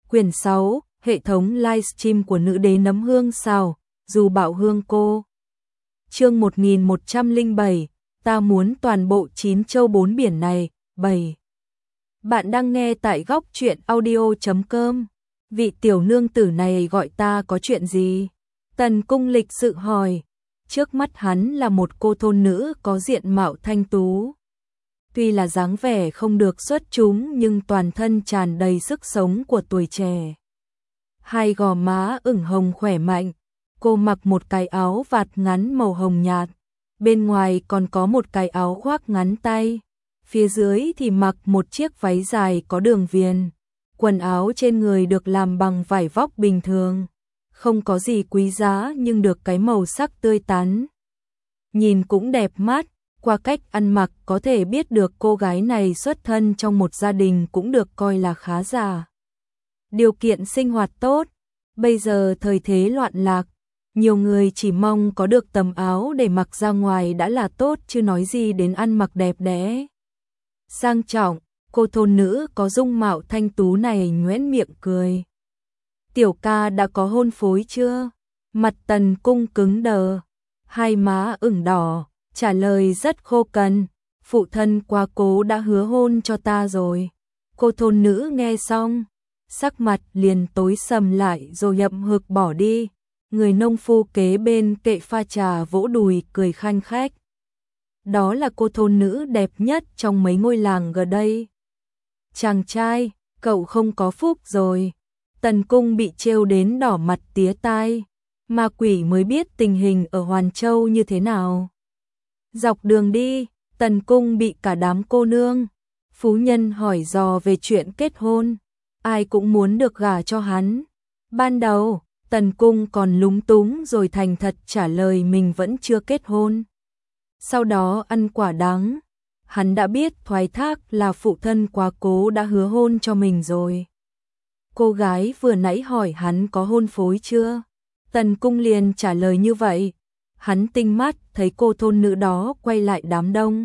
Quyển 6, hệ thống livestream của nữ đế nấm hương xào, dù bạo hương cô. Chương 1107, ta muốn toàn bộ 9 châu 4 biển này, 7. Bạn đang nghe tại góc truyện audio.com. Vị tiểu nương tử này gọi ta có chuyện gì? Tần Cung lịch sự hỏi. Trước mắt hắn là một cô thôn nữ có diện mạo thanh tú. Tuy là dáng vẻ không được xuất chúng nhưng toàn thân tràn đầy sức sống của tuổi trẻ. Hai gò má ửng hồng khỏe mạnh, cô mặc một cái áo vạt ngắn màu hồng nhạt, bên ngoài còn có một cái áo khoác ngắn tay, phía dưới thì mặc một chiếc váy dài có đường viền. Quần áo trên người được làm bằng vải vóc bình thường, không có gì quý giá nhưng được cái màu sắc tươi tắn. Nhìn cũng đẹp mắt, qua cách ăn mặc có thể biết được cô gái này xuất thân trong một gia đình cũng được coi là khá giả. Điều kiện sinh hoạt tốt, bây giờ thời thế loạn lạc, nhiều người chỉ mong có được tấm áo để mặc ra ngoài đã là tốt chứ nói gì đến ăn mặc đẹp đẽ. Sang trọng, cô thôn nữ có dung mạo thanh tú này nhoẻn miệng cười. Tiểu ca đã có hôn phối chưa? Mặt Tần Cung cứng đờ, hai má ửng đỏ, trả lời rất khô cằn. Phụ thân quá cố đã hứa hôn cho ta rồi. Cô thôn nữ nghe xong, sắc mặt liền tối sầm lại rồi hậm hực bỏ đi. Người nông phu kế bên kệ pha trà vỗ đùi cười khanh khách. Đó là cô thôn nữ đẹp nhất trong mấy ngôi làng gần đây. Chàng trai, cậu không có phúc rồi. Tần Cung bị trêu đến đỏ mặt tía tai. Ma quỷ mới biết tình hình ở Hoàn Châu như thế nào. Dọc đường đi, Tần Cung bị cả đám cô nương, phú nhân hỏi dò về chuyện kết hôn. Ai cũng muốn được gả cho hắn. Ban đầu, Tần Cung còn lúng túng rồi thành thật trả lời mình vẫn chưa kết hôn. Sau đó ăn quả đắng, hắn đã biết thoái thác là phụ thân quá cố đã hứa hôn cho mình rồi. Cô gái vừa nãy hỏi hắn có hôn phối chưa? Tần Cung liền trả lời như vậy. Hắn tinh mắt thấy cô thôn nữ đó quay lại đám đông.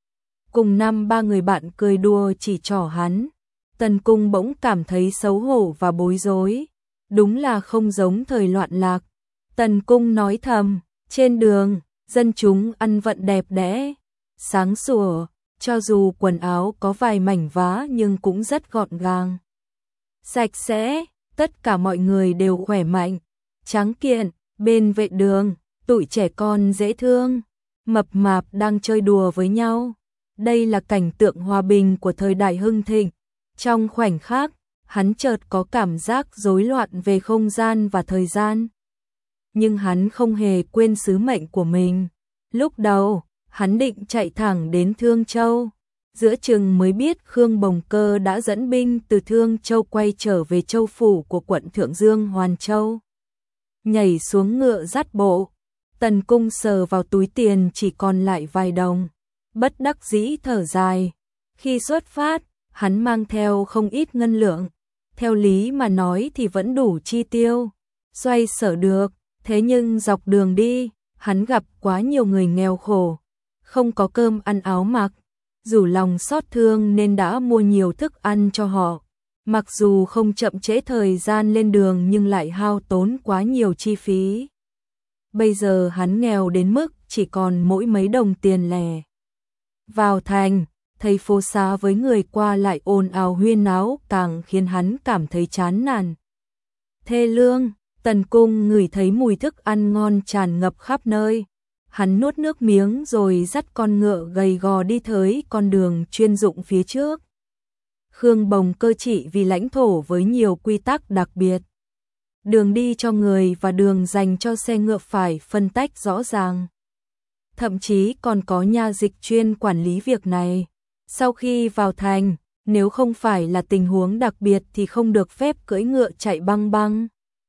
Cùng 5-3 người bạn cười đùa chỉ trỏ hắn. Tần Cung bỗng cảm thấy xấu hổ và bối rối. Đúng là không giống thời loạn lạc. Tần Cung nói thầm, trên đường, dân chúng ăn vận đẹp đẽ, sáng sủa, cho dù quần áo có vài mảnh vá nhưng cũng rất gọn gàng. Sạch sẽ, tất cả mọi người đều khỏe mạnh, tráng kiện, bên vệ đường, tụi trẻ con dễ thương, mập mạp đang chơi đùa với nhau. Đây là cảnh tượng hòa bình của thời đại hưng thịnh. Trong khoảnh khắc, hắn chợt có cảm giác rối loạn về không gian và thời gian. Nhưng hắn không hề quên sứ mệnh của mình. Lúc đầu, hắn định chạy thẳng đến Thương Châu. Giữa chừng mới biết Khương Bồng Cơ đã dẫn binh từ Thương Châu quay trở về châu phủ của quận Thượng Dương Hoàn Châu. Nhảy xuống ngựa dắt bộ, Tần Cung sờ vào túi tiền chỉ còn lại vài đồng. Bất đắc dĩ thở dài. Khi xuất phát, hắn mang theo không ít ngân lượng. Theo lý mà nói thì vẫn đủ chi tiêu, xoay sở được. Thế nhưng dọc đường đi, hắn gặp quá nhiều người nghèo khổ, không có cơm ăn áo mặc. Dù lòng xót thương nên đã mua nhiều thức ăn cho họ. Mặc dù không chậm trễ thời gian lên đường nhưng lại hao tốn quá nhiều chi phí. Bây giờ hắn nghèo đến mức chỉ còn mỗi mấy đồng tiền lẻ. Vào thành, thấy phố xá với người qua lại ồn ào huyên náo càng khiến hắn cảm thấy chán nản. Thê lương, Tần Cung ngửi thấy mùi thức ăn ngon tràn ngập khắp nơi. Hắn nuốt nước miếng rồi dắt con ngựa gầy gò đi tới con đường chuyên dụng phía trước. Khương Bồng Cơ chỉ vì lãnh thổ với nhiều quy tắc đặc biệt. Đường đi cho người và đường dành cho xe ngựa phải phân tách rõ ràng. Thậm chí còn có nha dịch chuyên quản lý việc này. Sau khi vào thành, nếu không phải là tình huống đặc biệt thì không được phép cưỡi ngựa chạy băng băng.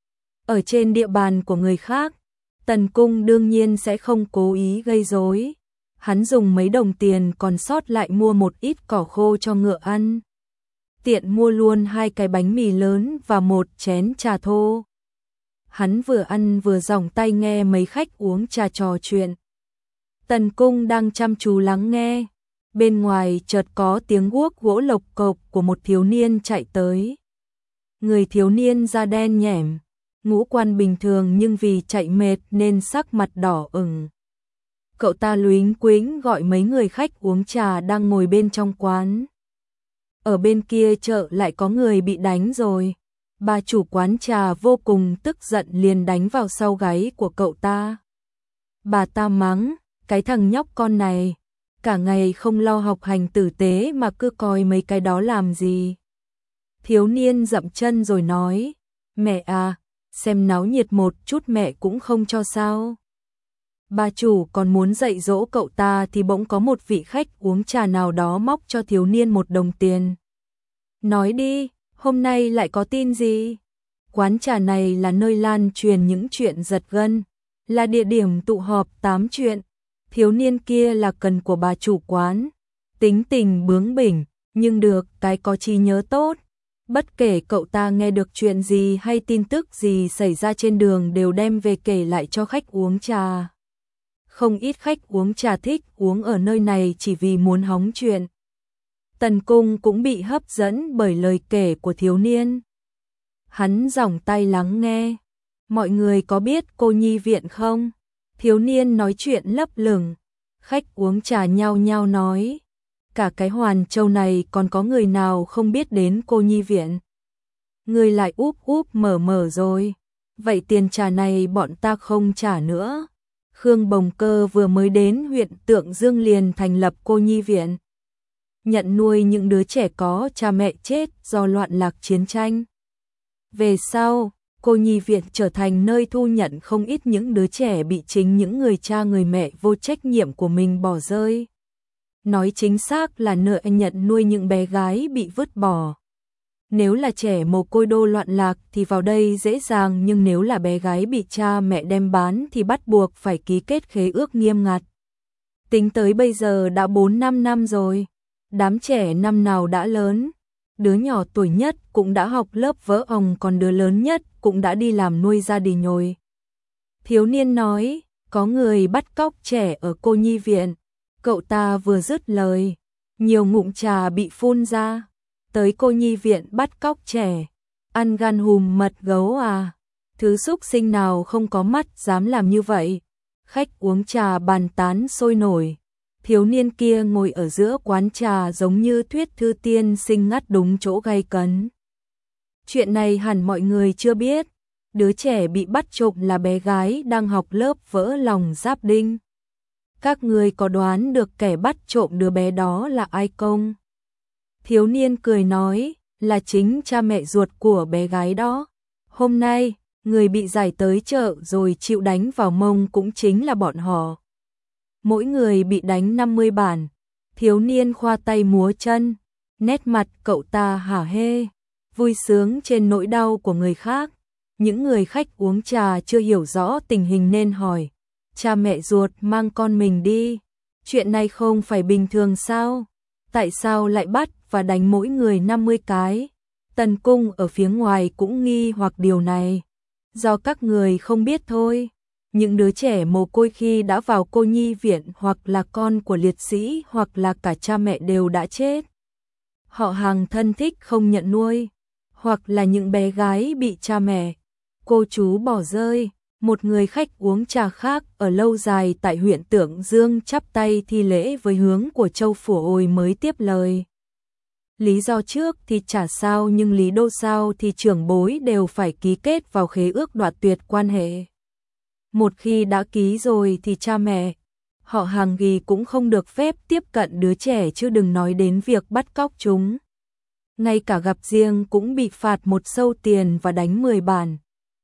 Ở trên địa bàn của người khác, Tần Cung đương nhiên sẽ không cố ý gây rối. Hắn dùng mấy đồng tiền còn sót lại mua một ít cỏ khô cho ngựa ăn. Tiện mua luôn 2 cái bánh mì lớn và một chén trà thô. Hắn vừa ăn vừa giỏng tay nghe mấy khách uống trà trò chuyện. Tần Cung đang chăm chú lắng nghe. Bên ngoài chợt có tiếng guốc gỗ lộc cộc của một thiếu niên chạy tới. Người thiếu niên da đen nhẻm, ngũ quan bình thường nhưng vì chạy mệt nên sắc mặt đỏ ửng. Cậu ta lúnh quính gọi mấy người khách uống trà đang ngồi bên trong quán. Ở bên kia chợ lại có người bị đánh rồi. Bà chủ quán trà vô cùng tức giận liền đánh vào sau gáy của cậu ta. Bà ta mắng, cái thằng nhóc con này, cả ngày không lo học hành tử tế mà cứ coi mấy cái đó làm gì. Thiếu niên dậm chân rồi nói, mẹ à, xem náo nhiệt một chút mẹ cũng không cho sao. Bà chủ còn muốn dạy dỗ cậu ta thì bỗng có một vị khách uống trà nào đó móc cho thiếu niên 1 đồng tiền. Nói đi, hôm nay lại có tin gì? Quán trà này là nơi lan truyền những chuyện giật gân, là địa điểm tụ họp tám chuyện. Thiếu niên kia là cần của bà chủ quán, tính tình bướng bỉnh, nhưng được cái có trí nhớ tốt. Bất kể cậu ta nghe được chuyện gì hay tin tức gì xảy ra trên đường đều đem về kể lại cho khách uống trà. Không ít khách uống trà thích uống ở nơi này chỉ vì muốn hóng chuyện. Tần Cung cũng bị hấp dẫn bởi lời kể của thiếu niên. Hắn giỏng tay lắng nghe. Mọi người có biết cô nhi viện không? Thiếu niên nói chuyện lấp lửng. Khách uống trà nhao nhao nói. Cả cái Hoàn Châu này còn có người nào không biết đến cô nhi viện? Người lại úp úp mở mở rồi. Vậy tiền trà này bọn ta không trả nữa. Khương Bồng Cơ vừa mới đến huyện Tượng Dương liền thành lập cô nhi viện, nhận nuôi những đứa trẻ có cha mẹ chết do loạn lạc chiến tranh. Về sau, cô nhi viện trở thành nơi thu nhận không ít những đứa trẻ bị chính những người cha người mẹ vô trách nhiệm của mình bỏ rơi. Nói chính xác là nơi nhận nuôi những bé gái bị vứt bỏ. Nếu là trẻ mồ côi đô loạn lạc thì vào đây dễ dàng, nhưng nếu là bé gái bị cha mẹ đem bán thì bắt buộc phải ký kết khế ước nghiêm ngặt. Tính tới bây giờ đã 4-5 năm rồi, đám trẻ năm nào đã lớn, đứa nhỏ tuổi nhất cũng đã học lớp vỡ ồng, còn đứa lớn nhất cũng đã đi làm nuôi gia đình nhồi. Thiếu niên nói, có người bắt cóc trẻ ở cô nhi viện. Cậu ta vừa dứt lời, nhiều ngụm trà bị phun ra. Tới cô nhi viện bắt cóc trẻ, ăn gan hùm mật gấu à? Thứ súc sinh nào không có mắt dám làm như vậy? Khách uống trà bàn tán sôi nổi. Thiếu niên kia ngồi ở giữa quán trà giống như thuyết thư tiên sinh ngắt đúng chỗ gay cấn. Chuyện này hẳn mọi người chưa biết. Đứa trẻ bị bắt trộm là bé gái đang học lớp vỡ lòng Giáp Đinh. Các người có đoán được kẻ bắt trộm đứa bé đó là ai không? Thiếu niên cười nói, là chính cha mẹ ruột của bé gái đó. Hôm nay, người bị giải tới chợ rồi chịu đánh vào mông cũng chính là bọn họ. Mỗi người bị đánh 50 bản. Thiếu niên khoa tay múa chân, nét mặt cậu ta hả hê, vui sướng trên nỗi đau của người khác. Những người khách uống trà chưa hiểu rõ tình hình nên hỏi, cha mẹ ruột mang con mình đi, chuyện này không phải bình thường sao? Tại sao lại bắt và đánh mỗi người 50 cái? Tần Cung ở phía ngoài cũng nghi hoặc điều này. Do các người không biết thôi. Những đứa trẻ mồ côi khi đã vào cô nhi viện hoặc là con của liệt sĩ hoặc là cả cha mẹ đều đã chết. Họ hàng thân thích không nhận nuôi, hoặc là những bé gái bị cha mẹ, cô chú bỏ rơi. Một người khách uống trà khác ở lâu dài tại huyện Tượng Dương chắp tay thi lễ với hướng của Châu Phủ Ôi mới tiếp lời. Lý do trước thì chả sao, nhưng lý do sau thì trưởng bối đều phải ký kết vào khế ước đoạt tuyệt quan hệ. Một khi đã ký rồi thì cha mẹ, họ hàng gì cũng không được phép tiếp cận đứa trẻ, chứ đừng nói đến việc bắt cóc chúng. Ngay cả gặp riêng cũng bị phạt 1 sâu tiền và đánh 10 bản.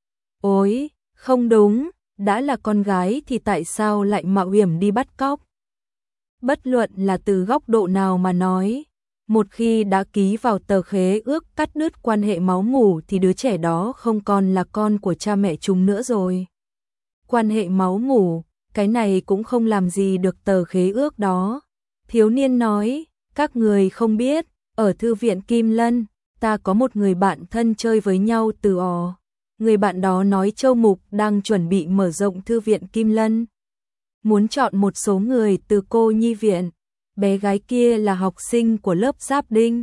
Ôi, không đúng, đã là con gái thì tại sao lại mạo hiểm đi bắt cóc? Bất luận là từ góc độ nào mà nói, một khi đã ký vào tờ khế ước cắt đứt quan hệ máu mủ thì đứa trẻ đó không còn là con của cha mẹ chúng nữa rồi. Quan hệ máu mủ, cái này cũng không làm gì được tờ khế ước đó. Thiếu niên nói, các người không biết, ở thư viện Kim Lân, ta có một người bạn thân chơi với nhau từ ò. Người bạn đó nói Châu Mục đang chuẩn bị mở rộng thư viện Kim Lân, muốn chọn một số người từ cô nhi viện. Bé gái kia là học sinh của lớp Giáp Đinh,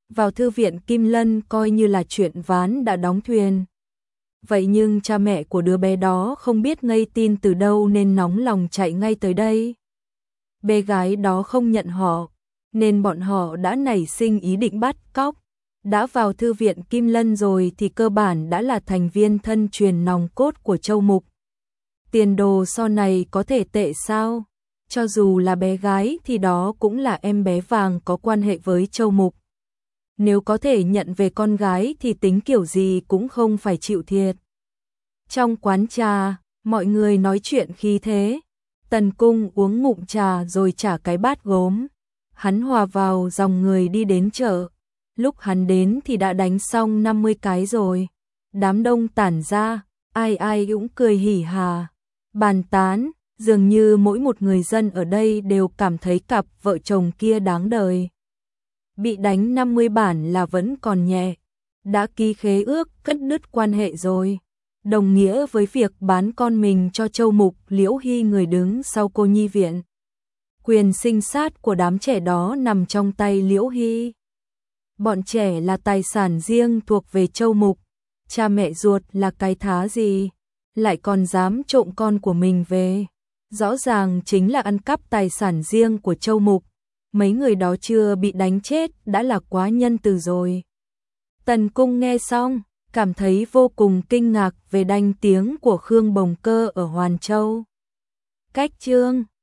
vào thư viện Kim Lân coi như là chuyện ván đã đóng thuyền. Vậy nhưng cha mẹ của đứa bé đó không biết ngây tin từ đâu nên nóng lòng chạy ngay tới đây. Bé gái đó không nhận họ, nên bọn họ đã nảy sinh ý định bắt cóc. Đã vào thư viện Kim Lân rồi thì cơ bản đã là thành viên thân truyền nòng cốt của Châu Mục. Tiền đồ sau này có thể tệ sao? Cho dù là bé gái thì đó cũng là em bé vàng có quan hệ với Châu Mục. Nếu có thể nhận về con gái thì tính kiểu gì cũng không phải chịu thiệt. Trong quán trà, mọi người nói chuyện khí thế. Tần Cung uống ngụm trà rồi trả cái bát gốm. Hắn hòa vào dòng người đi đến chợ. Lúc hắn đến thì đã đánh xong 50 cái rồi. Đám đông tản ra, ai ai cũng cười hỉ hà, bàn tán, dường như mỗi một người dân ở đây đều cảm thấy cặp vợ chồng kia đáng đời. Bị đánh 50 bản là vẫn còn nhẹ, đã ký khế ước cắt đứt quan hệ rồi, đồng nghĩa với việc bán con mình cho Châu Mục. Liễu Hy người đứng sau cô nhi viện. Quyền sinh sát của đám trẻ đó nằm trong tay Liễu Hy. Bọn trẻ là tài sản riêng thuộc về Châu Mục, cha mẹ ruột là cái thá gì, lại còn dám trộm con của mình về. Rõ ràng chính là ăn cắp tài sản riêng của Châu Mục. Mấy người đó chưa bị đánh chết đã là quá nhân từ rồi. Tần Cung nghe xong, cảm thấy vô cùng kinh ngạc về danh tiếng của Khương Bồng Cơ ở Hoàn Châu. Cách chương